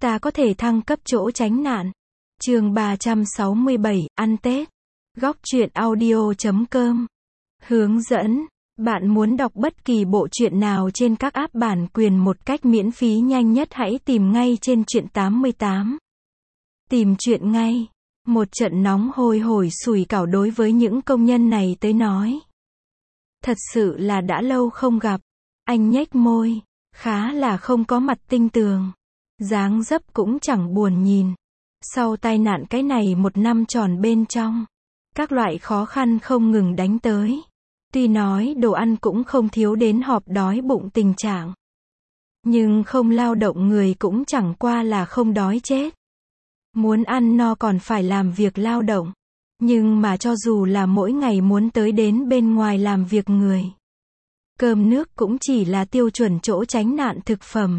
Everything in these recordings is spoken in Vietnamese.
Ta có thể thăng cấp chỗ tránh nạn. Chương 367, ăn Tết. Góc truyện audio.com. Hướng dẫn. Bạn muốn đọc bất kỳ bộ truyện nào trên các app bản quyền một cách miễn phí nhanh nhất hãy tìm ngay trên truyện 88. Tìm truyện ngay. Một trận nóng hôi hổi sủi cảo đối với những công nhân này tới nói. Thật sự là đã lâu không gặp. Anh nhếch môi, khá là không có mặt tinh tường. Dáng dấp cũng chẳng buồn nhìn. Sau tai nạn cái này một năm tròn bên trong, các loại khó khăn không ngừng đánh tới. Tuy nói đồ ăn cũng không thiếu đến họp đói bụng tình trạng. Nhưng không lao động người cũng chẳng qua là không đói chết. Muốn ăn no còn phải làm việc lao động. Nhưng mà cho dù là mỗi ngày muốn tới đến bên ngoài làm việc người, cơm nước cũng chỉ là tiêu chuẩn chỗ tránh nạn thực phẩm.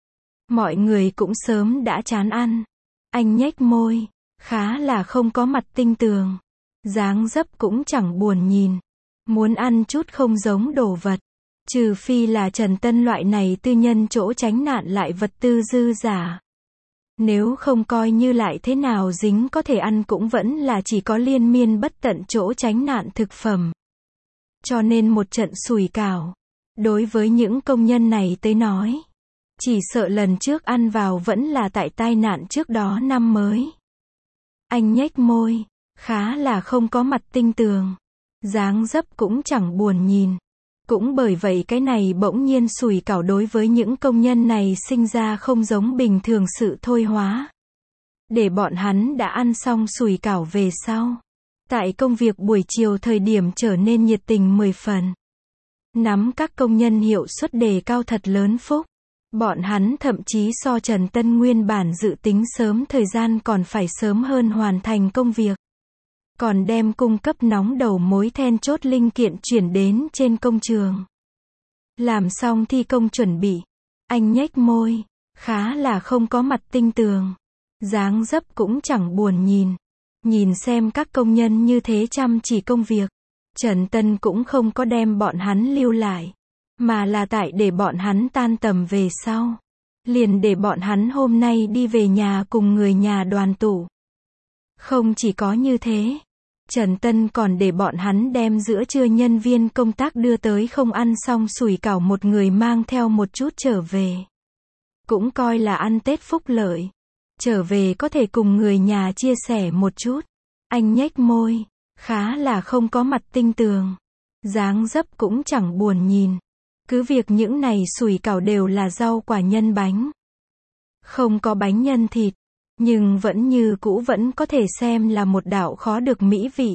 Mọi người cũng sớm đã chán ăn. Anh nhếch môi, khá là không có mặt tinh tường. Dáng dấp cũng chẳng buồn nhìn. Muốn ăn chút không giống đồ vật. Trừ phi là Trần Tân loại này tư nhân chỗ tránh nạn lại vật tư dư giả. Nếu không coi như lại thế nào dính có thể ăn cũng vẫn là chỉ có liên miên bất tận chỗ tránh nạn thực phẩm. Cho nên một trận sủi cảo, đối với những công nhân này tới nói, chỉ sợ lần trước ăn vào vẫn là tại tai nạn trước đó năm mới. Anh nhếch môi, khá là không có mặt tinh tường. Dáng dấp cũng chẳng buồn nhìn. Cũng bởi vậy cái này bỗng nhiên sủi cảo đối với những công nhân này sinh ra không giống bình thường sự thôi hóa. Để bọn hắn đã ăn xong sủi cảo về sau. Tại công việc buổi chiều thời điểm trở nên nhiệt tình 10 phần. Nắm các công nhân hiệu suất đề cao thật lớn phúc. Bọn hắn thậm chí so Trần Tân nguyên bản dự tính sớm thời gian còn phải sớm hơn hoàn thành công việc. Còn đem cung cấp nóng đầu mối then chốt linh kiện chuyển đến trên công trường. Làm xong thi công chuẩn bị. Anh nhếch môi, khá là không có mặt tinh tường. Dáng dấp cũng chẳng buồn nhìn. Nhìn xem các công nhân như thế chăm chỉ công việc. Trần Tân cũng không có đem bọn hắn lưu lại. Mà là tại để bọn hắn tan tầm về sau. Liền để bọn hắn hôm nay đi về nhà cùng người nhà đoàn tụ. Không chỉ có như thế. Trần Tân còn để bọn hắn đem giữa trưa nhân viên công tác đưa tới không ăn xong sủi cảo một người mang theo một chút trở về. Cũng coi là ăn Tết phúc lợi. Trở về có thể cùng người nhà chia sẻ một chút. Anh nhếch môi, khá là không có mặt tinh tường. Dáng dấp cũng chẳng buồn nhìn. Cứ việc những này sủi cảo đều là rau quả nhân bánh. Không có bánh nhân thịt. Nhưng vẫn như cũ vẫn có thể xem là một đạo khó được mỹ vị.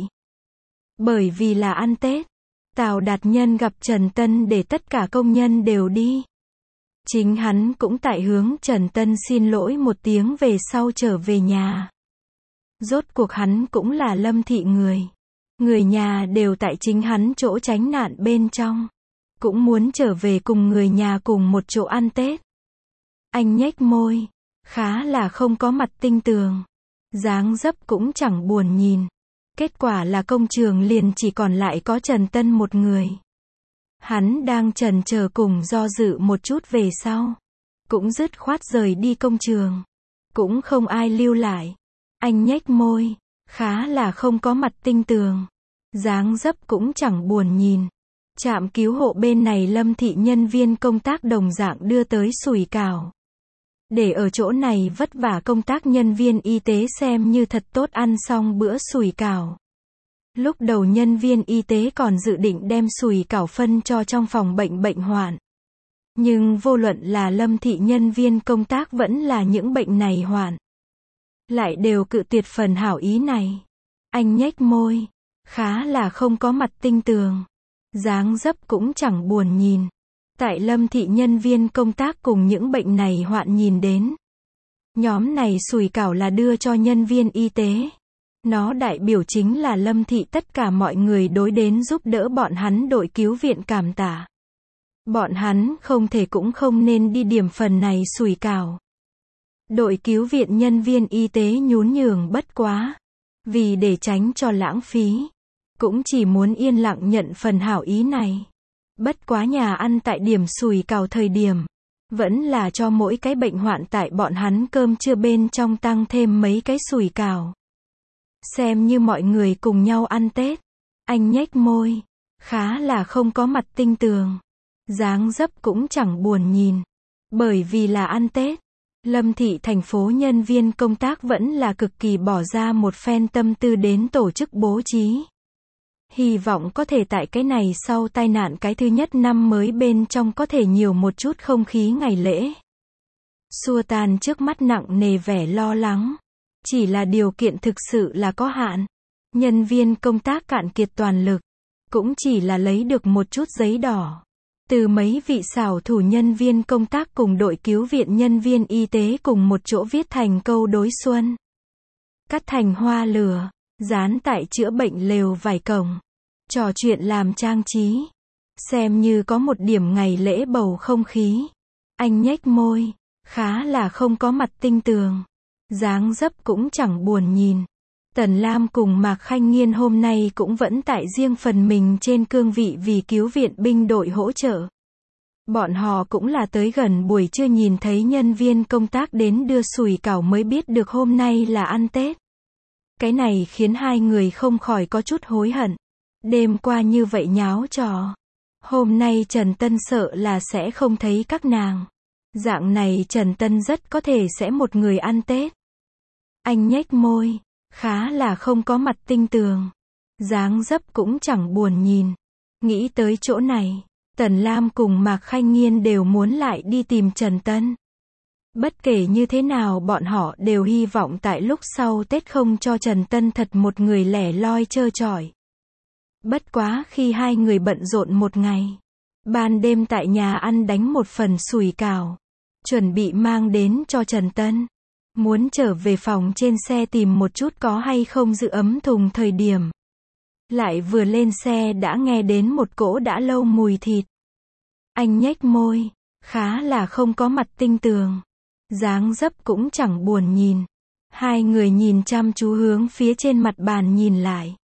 Bởi vì là ăn Tết, Tào Đạt Nhân gặp Trần Tân để tất cả công nhân đều đi. Chính hắn cũng tại hướng Trần Tân xin lỗi một tiếng về sau trở về nhà. Rốt cuộc hắn cũng là Lâm thị người. Người nhà đều tại chính hắn chỗ tránh nạn bên trong. Cũng muốn trở về cùng người nhà cùng một chỗ ăn Tết. Anh nhếch môi. Khá là không có mặt tinh tường. Dáng dấp cũng chẳng buồn nhìn. Kết quả là công trường liền chỉ còn lại có Trần Tân một người. Hắn đang chần chờ cùng do dự một chút về sau. Cũng dứt khoát rời đi công trường. Cũng không ai lưu lại. Anh nhếch môi. Khá là không có mặt tinh tường. Dáng dấp cũng chẳng buồn nhìn. Trạm cứu hộ bên này Lâm thị nhân viên công tác đồng dạng đưa tới sủi cảo. Để ở chỗ này vất vả công tác nhân viên y tế xem như thật tốt ăn xong bữa sủi cảo. Lúc đầu nhân viên y tế còn dự định đem sủi cảo phân cho trong phòng bệnh hoạn. Nhưng vô luận là Lâm thị nhân viên công tác vẫn là những bệnh này hoạn. Lại đều cự tuyệt phần hảo ý này. Anh nhếch môi. Khá là không có mặt tinh tường. Dáng dấp cũng chẳng buồn nhìn. Tại Lâm thị nhân viên công tác cùng những bệnh này hoạn nhìn đến. Nhóm này sủi cảo là đưa cho nhân viên y tế. Nó đại biểu chính là Lâm thị tất cả mọi người đối đến giúp đỡ bọn hắn đội cứu viện cảm tạ. Bọn hắn không thể cũng không nên đi điểm phần này sủi cảo. Đội cứu viện nhân viên y tế nhún nhường bất quá. Vì để tránh cho lãng phí. Cũng chỉ muốn yên lặng nhận phần hảo ý này. Bất quá nhà ăn tại điểm sủi cảo thời điểm. Vẫn là cho mỗi cái bệnh hoạn tại bọn hắn cơm trưa bên trong tăng thêm mấy cái sủi cảo. Xem như mọi người cùng nhau ăn Tết. Anh nhếch môi. Khá là không có mặt tinh tường. Dáng dấp cũng chẳng buồn nhìn. Bởi vì là ăn Tết. Lâm thị thành phố nhân viên công tác vẫn là cực kỳ bỏ ra một phen tâm tư đến tổ chức bố trí. Hy vọng có thể tại cái này sau tai nạn cái thứ nhất năm mới bên trong có thể nhiều một chút không khí ngày lễ. Xua tan trước mắt nặng nề vẻ lo lắng. Chỉ là điều kiện thực sự là có hạn. Nhân viên công tác cạn kiệt toàn lực. Cũng chỉ là lấy được một chút giấy đỏ. Từ mấy vị xảo thủ nhân viên công tác cùng đội cứu viện nhân viên y tế cùng một chỗ viết thành câu đối xuân. Cắt thành hoa lửa. Dán tại chữa bệnh lều vải cổng. Trò chuyện làm trang trí. Xem như có một điểm ngày lễ bầu không khí. Anh nhếch môi. Khá là không có mặt tinh tường. Dáng dấp cũng chẳng buồn nhìn. Tần Lam cùng Mạc Khanh Nghiên hôm nay cũng vẫn tại riêng phần mình trên cương vị vì cứu viện binh đội hỗ trợ. Bọn họ cũng là tới gần buổi trưa nhìn thấy nhân viên công tác đến đưa sủi cảo mới biết được hôm nay là ăn Tết. Cái này khiến hai người không khỏi có chút hối hận. Đêm qua như vậy nháo trò. Hôm nay Trần Tân sợ là sẽ không thấy các nàng. Dạng này Trần Tân rất có thể sẽ một người ăn Tết. Anh nhếch môi. Khá là không có mặt tinh tường. Dáng dấp cũng chẳng buồn nhìn. Nghĩ tới chỗ này. Tần Lam cùng Mạc Khanh Nghiên đều muốn lại đi tìm Trần Tân. Bất kể như thế nào bọn họ đều hy vọng tại lúc sau Tết không cho Trần Tân thật một người lẻ loi trơ trọi. Bất quá khi hai người bận rộn một ngày. Ban đêm tại nhà ăn đánh một phần sủi cảo. Chuẩn bị mang đến cho Trần Tân. Muốn trở về phòng trên xe tìm một chút có hay không giữ ấm thùng thời điểm. Lại vừa lên xe đã nghe đến một cỗ đã lâu mùi thịt. Anh nhếch môi. Khá là không có mặt tinh tường. Dáng dấp cũng chẳng buồn nhìn. Hai người nhìn chăm chú hướng phía trên mặt bàn nhìn lại.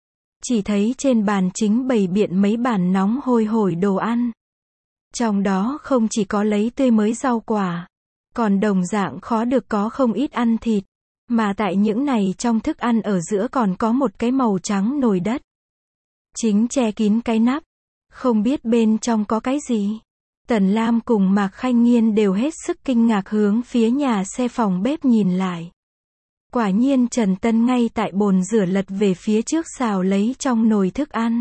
Chỉ thấy trên bàn chính bày biện mấy bàn nóng hôi hổi đồ ăn. Trong đó không chỉ có lấy tươi mới rau quả. Còn đồng dạng khó được có không ít ăn thịt. Mà tại những này trong thức ăn ở giữa còn có một cái màu trắng nồi đất. Chính che kín cái nắp. Không biết bên trong có cái gì. Tần Lam cùng Mạc Khanh Nghiên đều hết sức kinh ngạc hướng phía nhà xe phòng bếp nhìn lại. Quả nhiên Trần Tân ngay tại bồn rửa lật về phía trước xào lấy trong nồi thức ăn.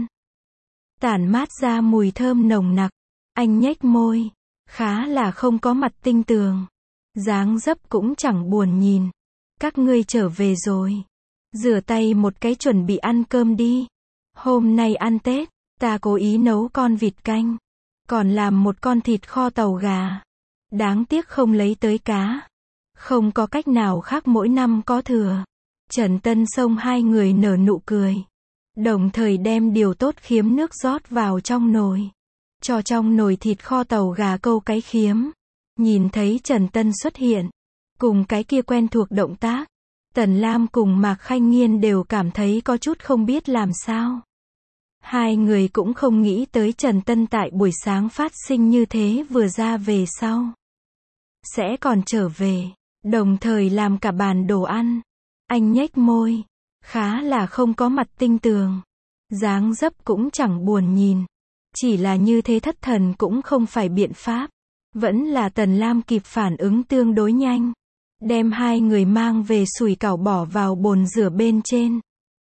Tản mát ra mùi thơm nồng nặc. Anh nhếch môi. Khá là không có mặt tinh tường. Dáng dấp cũng chẳng buồn nhìn. Các ngươi trở về rồi. Rửa tay một cái chuẩn bị ăn cơm đi. Hôm nay ăn Tết, ta cố ý nấu con vịt canh. Còn làm một con thịt kho tàu gà. Đáng tiếc không lấy tới cá. Không có cách nào khác mỗi năm có thừa. Trần Tân xông hai người nở nụ cười. Đồng thời đem điều tốt khiếm nước rót vào trong nồi. Cho trong nồi thịt kho tàu gà câu cái khiếm. Nhìn thấy Trần Tân xuất hiện. Cùng cái kia quen thuộc động tác. Tần Lam cùng Mạc Khanh Nghiên đều cảm thấy có chút không biết làm sao. Hai người cũng không nghĩ tới Trần Tân tại buổi sáng phát sinh như thế vừa ra về sau. Sẽ còn trở về. Đồng thời làm cả bàn đồ ăn. Anh nhếch môi. Khá là không có mặt tinh tường. Dáng dấp cũng chẳng buồn nhìn. Chỉ là như thế thất thần cũng không phải biện pháp. Vẫn là Tần Lam kịp phản ứng tương đối nhanh. Đem hai người mang về sủi cảo bỏ vào bồn rửa bên trên.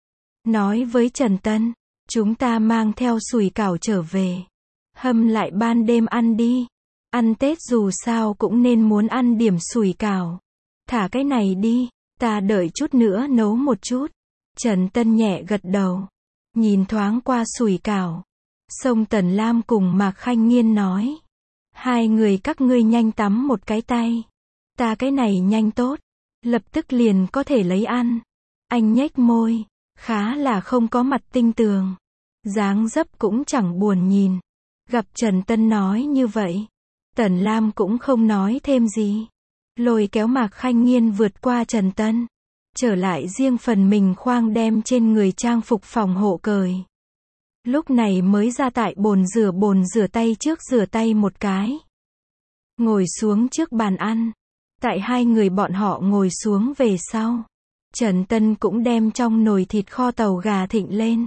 Nói với Trần Tân. Chúng ta mang theo sủi cảo trở về. Hâm lại ban đêm ăn đi. Ăn Tết dù sao cũng nên muốn ăn điểm sủi cảo. Thả cái này đi. Ta đợi chút nữa nấu một chút. Trần Tân nhẹ gật đầu. Nhìn thoáng qua sủi cảo. Xong Tần Lam cùng Mạc Khanh Nghiên nói. Hai người các ngươi nhanh tắm một cái tay. Ta cái này nhanh tốt. Lập tức liền có thể lấy ăn. Anh nhếch môi. Khá là không có mặt tinh tường. Dáng dấp cũng chẳng buồn nhìn. Gặp Trần Tân nói như vậy. Tần Lam cũng không nói thêm gì. Lôi kéo Mạc Khanh Nghiên vượt qua Trần Tân. Trở lại riêng phần mình khoang đem trên người trang phục phòng hộ cởi. Lúc này mới ra tại bồn rửa tay trước rửa tay một cái. ngồi xuống trước bàn ăn. Tại hai người bọn họ ngồi xuống về sau, Trần Tân cũng đem trong nồi thịt kho tàu gà thịnh lên,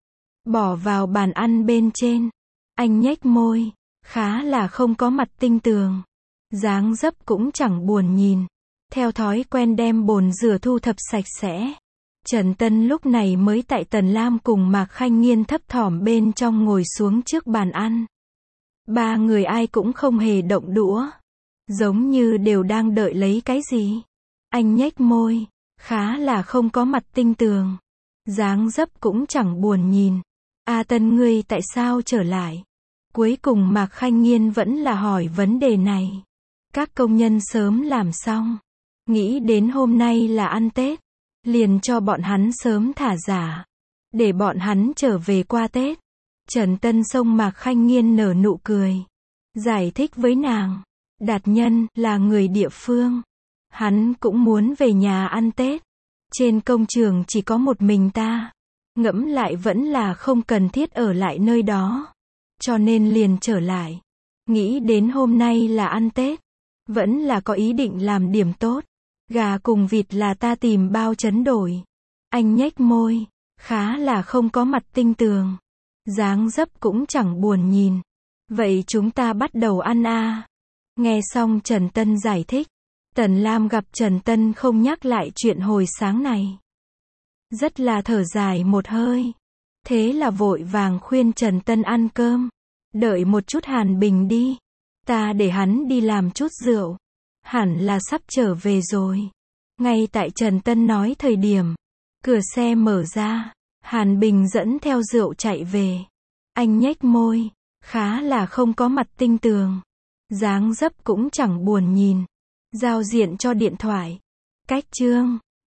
bỏ vào bàn ăn bên trên. Anh nhếch môi, khá là không có mặt tinh tường, dáng dấp cũng chẳng buồn nhìn. Theo thói quen đem bồn rửa thu thập sạch sẽ, Trần Tân lúc này mới tại Tần Lam cùng Mạc Khanh Nghiên thấp thỏm bên trong ngồi xuống trước bàn ăn. Ba người ai cũng không hề động đũa, giống như đều đang đợi lấy cái gì. Anh nhếch môi, khá là không có mặt tinh tường, dáng dấp cũng chẳng buồn nhìn. A Tân, ngươi tại sao trở lại? Cuối cùng Mạc Khanh Nghiên vẫn là hỏi vấn đề này. Các công nhân sớm làm xong, nghĩ đến hôm nay là ăn Tết, liền cho bọn hắn sớm thả giả, để bọn hắn trở về qua Tết. Trần Tân xông Mạc Khanh Nghiên nở nụ cười, giải thích với nàng, Đạt Nhân là người địa phương, hắn cũng muốn về nhà ăn Tết. Trên công trường chỉ có một mình ta, ngẫm lại vẫn là không cần thiết ở lại nơi đó, cho nên liền trở lại. Nghĩ đến hôm nay là ăn Tết, vẫn là có ý định làm điểm tốt. Gà cùng vịt là ta tìm bao chấn đổi. Anh nhếch môi, khá là không có mặt tinh tường, dáng dấp cũng chẳng buồn nhìn. Vậy chúng ta bắt đầu ăn à? Nghe xong Trần Tân giải thích, Tần Lam gặp Trần Tân không nhắc lại chuyện hồi sáng này, rất là thở dài một hơi. Thế là vội vàng khuyên Trần Tân ăn cơm. Đợi một chút Hàn Bình đi, ta để hắn đi làm chút rượu, hẳn là sắp trở về rồi. Ngay tại Trần Tân nói thời điểm, cửa xe mở ra, Hàn Bình dẫn theo rượu chạy về. Anh nhếch môi, khá là không có mặt tinh tường, dáng dấp cũng chẳng buồn nhìn, giao diện cho điện thoại. Cách chương